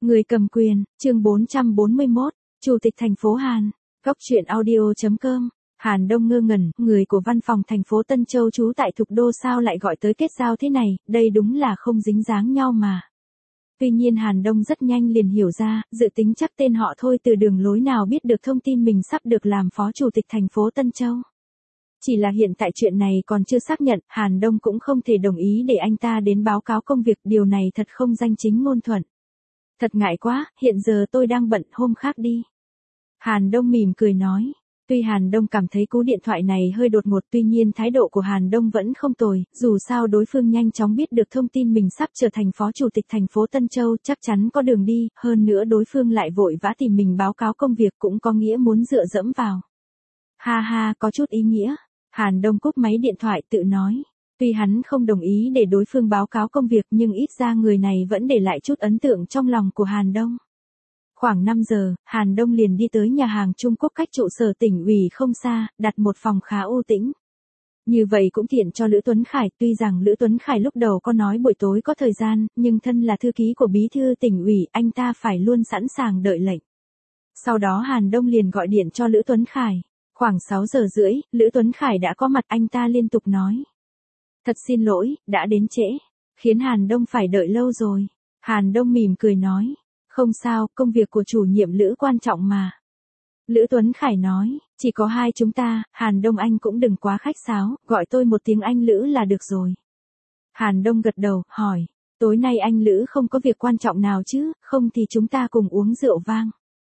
Người cầm quyền, chương 441, Chủ tịch thành phố Hàn, góc truyện audio.com. Hàn Đông ngơ ngẩn, người của văn phòng thành phố Tân Châu trú tại Thục Đô sao lại gọi tới kết giao thế này, đây đúng là không dính dáng nhau mà. Tuy nhiên Hàn Đông rất nhanh liền hiểu ra, dự tính chắc tên họ thôi từ đường lối nào biết được thông tin mình sắp được làm phó chủ tịch thành phố Tân Châu. Chỉ là hiện tại chuyện này còn chưa xác nhận, Hàn Đông cũng không thể đồng ý để anh ta đến báo cáo công việc, điều này thật không danh chính ngôn thuận. Thật ngại quá, hiện giờ tôi đang bận, hôm khác đi. Hàn Đông mỉm cười nói. Tuy Hàn Đông cảm thấy cú điện thoại này hơi đột ngột, tuy nhiên thái độ của Hàn Đông vẫn không tồi, dù sao đối phương nhanh chóng biết được thông tin mình sắp trở thành phó chủ tịch thành phố Tân Châu, chắc chắn có đường đi, hơn nữa đối phương lại vội vã tìm mình báo cáo công việc cũng có nghĩa muốn dựa dẫm vào. Ha ha, có chút ý nghĩa. Hàn Đông cúp máy điện thoại tự nói. Tuy hắn không đồng ý để đối phương báo cáo công việc nhưng ít ra người này vẫn để lại chút ấn tượng trong lòng của Hàn Đông. Khoảng 5 giờ, Hàn Đông liền đi tới nhà hàng Trung Quốc cách trụ sở tỉnh ủy không xa, đặt một phòng khá u tĩnh. Như vậy cũng tiện cho Lữ Tuấn Khải, tuy rằng Lữ Tuấn Khải lúc đầu có nói buổi tối có thời gian, nhưng thân là thư ký của bí thư tỉnh ủy, anh ta phải luôn sẵn sàng đợi lệnh. Sau đó Hàn Đông liền gọi điện cho Lữ Tuấn Khải. Khoảng 6 giờ rưỡi, Lữ Tuấn Khải đã có mặt, anh ta liên tục nói. Thật xin lỗi, đã đến trễ, khiến Hàn Đông phải đợi lâu rồi. Hàn Đông mỉm cười nói. Không sao, công việc của chủ nhiệm Lữ quan trọng mà. Lữ Tuấn Khải nói, chỉ có hai chúng ta, Hàn Đông anh cũng đừng quá khách sáo, gọi tôi một tiếng anh Lữ là được rồi. Hàn Đông gật đầu, hỏi, tối nay anh Lữ không có việc quan trọng nào chứ, không thì chúng ta cùng uống rượu vang.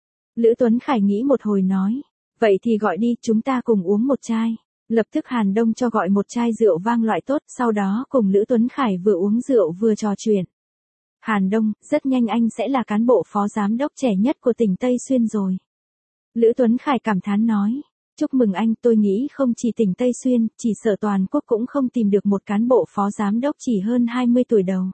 Lữ Tuấn Khải nghĩ một hồi nói, vậy thì gọi đi, chúng ta cùng uống một chai. Lập tức Hàn Đông cho gọi một chai rượu vang loại tốt, sau đó cùng Lữ Tuấn Khải vừa uống rượu vừa trò chuyện. Hàn Đông, rất nhanh anh sẽ là cán bộ phó giám đốc trẻ nhất của tỉnh Tây Xuyên rồi. Lữ Tuấn Khải cảm thán nói. Chúc mừng anh, tôi nghĩ không chỉ tỉnh Tây Xuyên, chỉ sợ toàn quốc cũng không tìm được một cán bộ phó giám đốc chỉ hơn 20 tuổi đầu.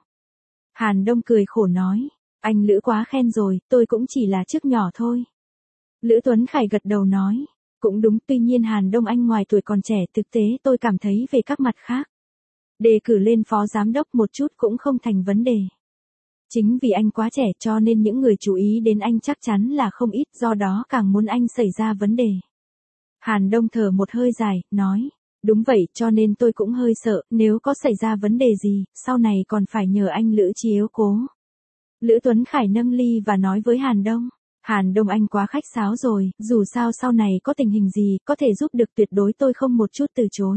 Hàn Đông cười khổ nói. Anh Lữ quá khen rồi, tôi cũng chỉ là chức nhỏ thôi. Lữ Tuấn Khải gật đầu nói. Cũng đúng, tuy nhiên Hàn Đông anh ngoài tuổi còn trẻ, thực tế tôi cảm thấy về các mặt khác. Đề cử lên phó giám đốc một chút cũng không thành vấn đề. Chính vì anh quá trẻ cho nên những người chú ý đến anh chắc chắn là không ít, do đó càng muốn anh xảy ra vấn đề. Hàn Đông thở một hơi dài, nói, đúng vậy, cho nên tôi cũng hơi sợ, nếu có xảy ra vấn đề gì, sau này còn phải nhờ anh Lữ chiếu cố. Lữ Tuấn Khải nâng ly và nói với Hàn Đông, Hàn Đông anh quá khách sáo rồi, dù sao sau này có tình hình gì, có thể giúp được tuyệt đối tôi không một chút từ chối.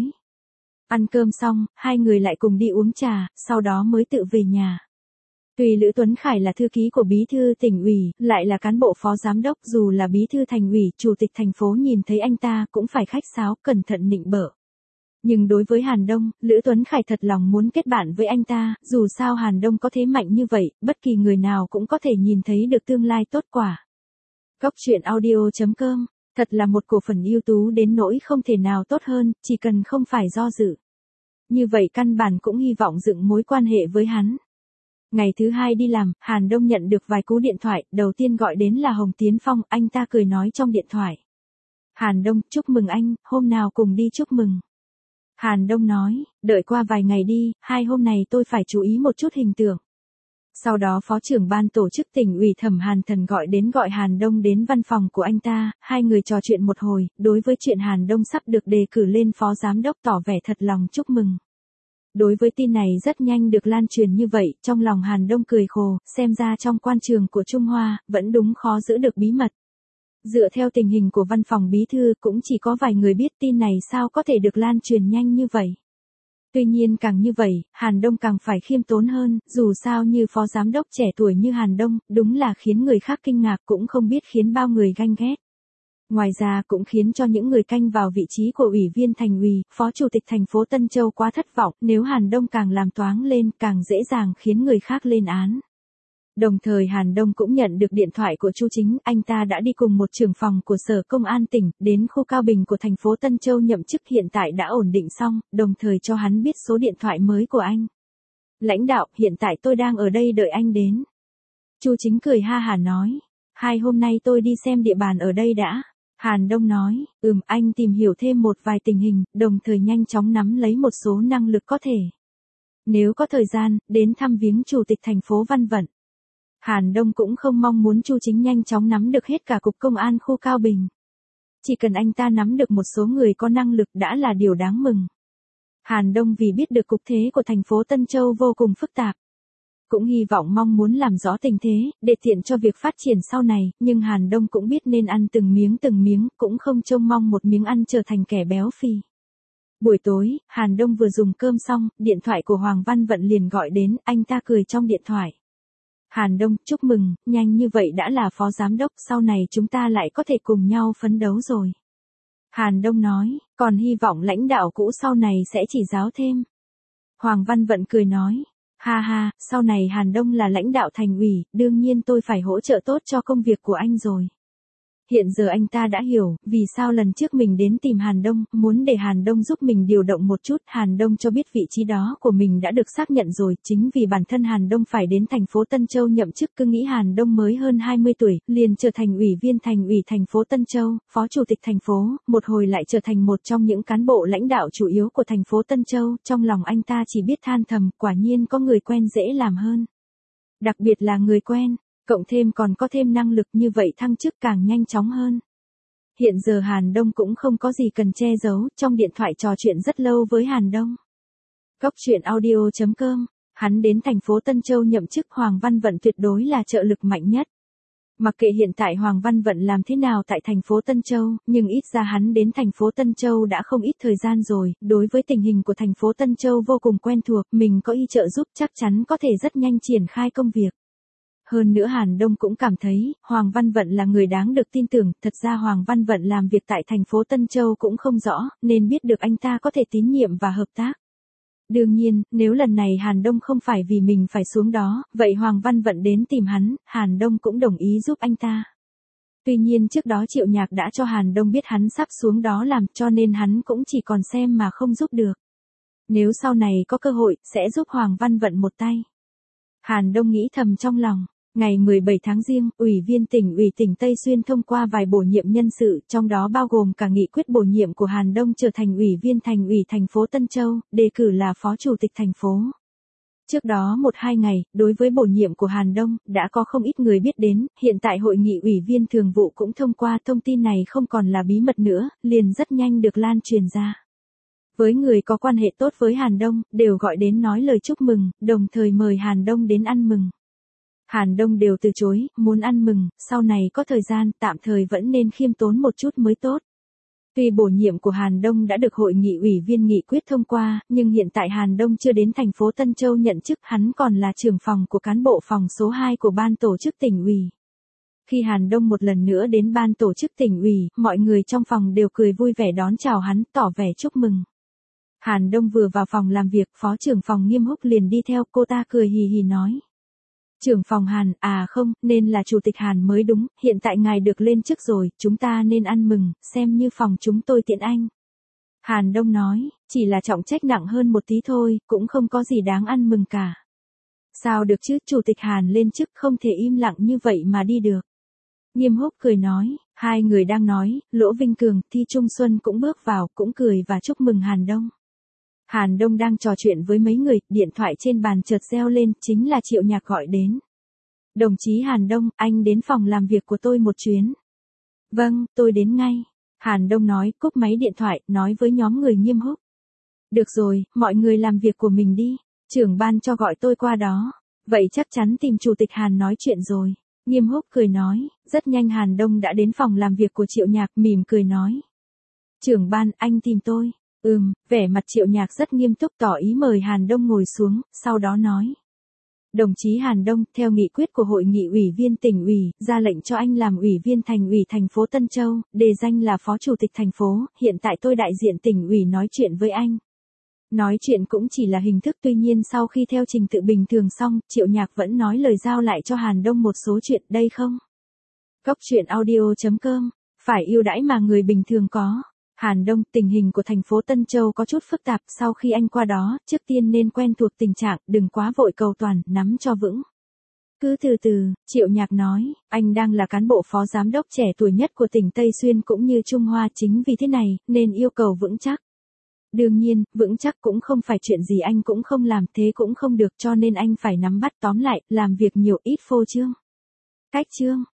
Ăn cơm xong, hai người lại cùng đi uống trà, sau đó mới tự về nhà. Tuy Lữ Tuấn Khải là thư ký của bí thư tỉnh ủy, lại là cán bộ phó giám đốc, dù là bí thư thành ủy, chủ tịch thành phố nhìn thấy anh ta cũng phải khách sáo, cẩn thận nịnh bợ. Nhưng đối với Hàn Đông, Lữ Tuấn Khải thật lòng muốn kết bạn với anh ta, dù sao Hàn Đông có thế mạnh như vậy, bất kỳ người nào cũng có thể nhìn thấy được tương lai tốt quả. Góc truyện audio.com, thật là một cổ phần ưu tú đến nỗi không thể nào tốt hơn, chỉ cần không phải do dự. Như vậy căn bản cũng hy vọng dựng mối quan hệ với hắn. Ngày thứ hai đi làm, Hàn Đông nhận được vài cú điện thoại, đầu tiên gọi đến là Hồng Tiến Phong, anh ta cười nói trong điện thoại. Hàn Đông, chúc mừng anh, hôm nào cùng đi chúc mừng. Hàn Đông nói, đợi qua vài ngày đi, hôm này tôi phải chú ý một chút hình tượng. Sau đó phó trưởng ban tổ chức tỉnh ủy Thẩm Hàn Thần gọi Hàn Đông đến văn phòng của anh ta, hai người trò chuyện một hồi, đối với chuyện Hàn Đông sắp được đề cử lên phó giám đốc tỏ vẻ thật lòng chúc mừng. Đối với tin này rất nhanh được lan truyền như vậy, trong lòng Hàn Đông cười khổ, xem ra trong quan trường của Trung Hoa, vẫn đúng khó giữ được bí mật. Dựa theo tình hình của văn phòng bí thư cũng chỉ có vài người biết, tin này sao có thể được lan truyền nhanh như vậy. Tuy nhiên càng như vậy, Hàn Đông càng phải khiêm tốn hơn, dù sao như phó giám đốc trẻ tuổi như Hàn Đông, đúng là khiến người khác kinh ngạc cũng không biết khiến bao người ganh ghét. Ngoài ra cũng khiến cho những người canh vào vị trí của ủy viên thành ủy, phó chủ tịch thành phố Tân Châu quá thất vọng, nếu Hàn Đông càng làm toáng lên càng dễ dàng khiến người khác lên án. Đồng thời Hàn Đông cũng nhận được điện thoại của Chu Chính, anh ta đã đi cùng một trưởng phòng của Sở Công an tỉnh, đến khu Cao Bình của thành phố Tân Châu nhậm chức, hiện tại đã ổn định xong, đồng thời cho hắn biết số điện thoại mới của anh. Lãnh đạo, hiện tại tôi đang ở đây đợi anh đến. Chu Chính cười ha hả nói, hôm nay tôi đi xem địa bàn ở đây đã. Hàn Đông nói, anh tìm hiểu thêm một vài tình hình, đồng thời nhanh chóng nắm lấy một số năng lực có thể. Nếu có thời gian, đến thăm viếng chủ tịch thành phố Văn Vận. Hàn Đông cũng không mong muốn Chu Chính nhanh chóng nắm được hết cả cục công an khu Cao Bình. Chỉ cần anh ta nắm được một số người có năng lực đã là điều đáng mừng. Hàn Đông vì biết được cục thế của thành phố Tân Châu vô cùng phức tạp. Cũng hy vọng mong muốn làm rõ tình thế, để tiện cho việc phát triển sau này, nhưng Hàn Đông cũng biết nên ăn từng miếng, cũng không trông mong một miếng ăn trở thành kẻ béo phì. Buổi tối, Hàn Đông vừa dùng cơm xong, điện thoại của Hoàng Văn Vận liền gọi đến, anh ta cười trong điện thoại. Hàn Đông, chúc mừng, nhanh như vậy đã là phó giám đốc, sau này chúng ta lại có thể cùng nhau phấn đấu rồi. Hàn Đông nói, còn hy vọng lãnh đạo cũ sau này sẽ chỉ giáo thêm. Hoàng Văn Vận cười nói, ha ha, sau này Hàn Đông là lãnh đạo thành ủy, đương nhiên tôi phải hỗ trợ tốt cho công việc của anh rồi. Hiện giờ anh ta đã hiểu, vì sao lần trước mình đến tìm Hàn Đông, muốn để Hàn Đông giúp mình điều động một chút, Hàn Đông cho biết vị trí đó của mình đã được xác nhận rồi, chính vì bản thân Hàn Đông phải đến thành phố Tân Châu nhậm chức, cứ nghĩ Hàn Đông mới hơn 20 tuổi, liền trở thành ủy viên thành ủy thành phố Tân Châu, phó chủ tịch thành phố, một hồi lại trở thành một trong những cán bộ lãnh đạo chủ yếu của thành phố Tân Châu, trong lòng anh ta chỉ biết than thầm, quả nhiên có người quen dễ làm hơn. Đặc biệt là người quen. Cộng thêm còn có thêm năng lực như vậy thăng chức càng nhanh chóng hơn. Hiện giờ Hàn Đông cũng không có gì cần che giấu, trong điện thoại trò chuyện rất lâu với Hàn Đông. Cốc truyện audio.com, hắn đến thành phố Tân Châu nhậm chức Hoàng Văn Vận tuyệt đối là trợ lực mạnh nhất. Mặc kệ hiện tại Hoàng Văn Vận làm thế nào tại thành phố Tân Châu, nhưng ít ra hắn đến thành phố Tân Châu đã không ít thời gian rồi, đối với tình hình của thành phố Tân Châu vô cùng quen thuộc, mình có y trợ giúp chắc chắn có thể rất nhanh triển khai công việc. Hơn nữa Hàn Đông cũng cảm thấy, Hoàng Văn Vận là người đáng được tin tưởng, thật ra Hoàng Văn Vận làm việc tại thành phố Tân Châu cũng không rõ, nên biết được anh ta có thể tín nhiệm và hợp tác. Đương nhiên, nếu lần này Hàn Đông không phải vì mình phải xuống đó, vậy Hoàng Văn Vận đến tìm hắn, Hàn Đông cũng đồng ý giúp anh ta. Tuy nhiên trước đó Triệu Nhạc đã cho Hàn Đông biết hắn sắp xuống đó làm, cho nên hắn cũng chỉ còn xem mà không giúp được. Nếu sau này có cơ hội, sẽ giúp Hoàng Văn Vận một tay. Hàn Đông nghĩ thầm trong lòng. Ngày 17 tháng Giêng, Ủy viên tỉnh ủy tỉnh Tây Xuyên thông qua vài bổ nhiệm nhân sự, trong đó bao gồm cả nghị quyết bổ nhiệm của Hàn Đông trở thành Ủy viên thành ủy thành phố Tân Châu, đề cử là Phó Chủ tịch thành phố. Trước đó 1-2 ngày, đối với bổ nhiệm của Hàn Đông, đã có không ít người biết đến, hiện tại hội nghị ủy viên thường vụ cũng thông qua, thông tin này không còn là bí mật nữa, liền rất nhanh được lan truyền ra. Với người có quan hệ tốt với Hàn Đông, đều gọi đến nói lời chúc mừng, đồng thời mời Hàn Đông đến ăn mừng. Hàn Đông đều từ chối, muốn ăn mừng, sau này có thời gian, tạm thời vẫn nên khiêm tốn một chút mới tốt. Tuy bổ nhiệm của Hàn Đông đã được hội nghị ủy viên nghị quyết thông qua, nhưng hiện tại Hàn Đông chưa đến thành phố Tân Châu nhận chức, hắn còn là trưởng phòng của cán bộ phòng số 2 của ban tổ chức tỉnh ủy. Khi Hàn Đông một lần nữa đến ban tổ chức tỉnh ủy, mọi người trong phòng đều cười vui vẻ đón chào hắn, tỏ vẻ chúc mừng. Hàn Đông vừa vào phòng làm việc, phó trưởng phòng Nghiêm Húc liền đi theo, cô ta cười hì hì nói. Trưởng phòng Hàn, à không, nên là chủ tịch Hàn mới đúng, hiện tại ngài được lên chức rồi, chúng ta nên ăn mừng, xem như phòng chúng tôi tiện anh. Hàn Đông nói, chỉ là trọng trách nặng hơn một tí thôi, cũng không có gì đáng ăn mừng cả. Sao được chứ, chủ tịch Hàn lên chức không thể im lặng như vậy mà đi được. Nghiêm Húc cười nói, hai người đang nói, Lỗ Vinh Cường, Thi Trung Xuân cũng bước vào, cũng cười và chúc mừng Hàn Đông. Hàn Đông đang trò chuyện với mấy người, điện thoại trên bàn chợt reo lên, chính là Triệu Nhạc gọi đến. Đồng chí Hàn Đông, anh đến phòng làm việc của tôi một chuyến. Vâng, tôi đến ngay. Hàn Đông nói, cúp máy điện thoại, nói với nhóm người Nghiêm Húc. Được rồi, mọi người làm việc của mình đi, trưởng ban cho gọi tôi qua đó. Vậy chắc chắn tìm chủ tịch Hàn nói chuyện rồi. Nghiêm Húc cười nói, rất nhanh Hàn Đông đã đến phòng làm việc của Triệu Nhạc, mỉm cười nói. Trưởng ban, anh tìm tôi. Vẻ mặt Triệu Nhạc rất nghiêm túc tỏ ý mời Hàn Đông ngồi xuống, sau đó nói. Đồng chí Hàn Đông, theo nghị quyết của hội nghị ủy viên tỉnh ủy, ra lệnh cho anh làm ủy viên thành ủy thành phố Tân Châu, đề danh là phó chủ tịch thành phố, hiện tại tôi đại diện tỉnh ủy nói chuyện với anh. Nói chuyện cũng chỉ là hình thức, tuy nhiên sau khi theo trình tự bình thường xong, Triệu Nhạc vẫn nói lời giao lại cho Hàn Đông một số chuyện, đây không? Cốc truyện audio.com, phải ưu đãi mà người bình thường có. Hàn Đông, tình hình của thành phố Tân Châu có chút phức tạp, sau khi anh qua đó, trước tiên nên quen thuộc tình trạng, đừng quá vội cầu toàn, nắm cho vững. Cứ từ từ, Triệu Nhạc nói, anh đang là cán bộ phó giám đốc trẻ tuổi nhất của tỉnh Tây Xuyên cũng như Trung Hoa, chính vì thế này, nên yêu cầu vững chắc. Đương nhiên, vững chắc cũng không phải chuyện gì anh cũng không làm, thế cũng không được, cho nên anh phải nắm bắt, tóm lại, làm việc nhiều ít phô trương. Cách trương.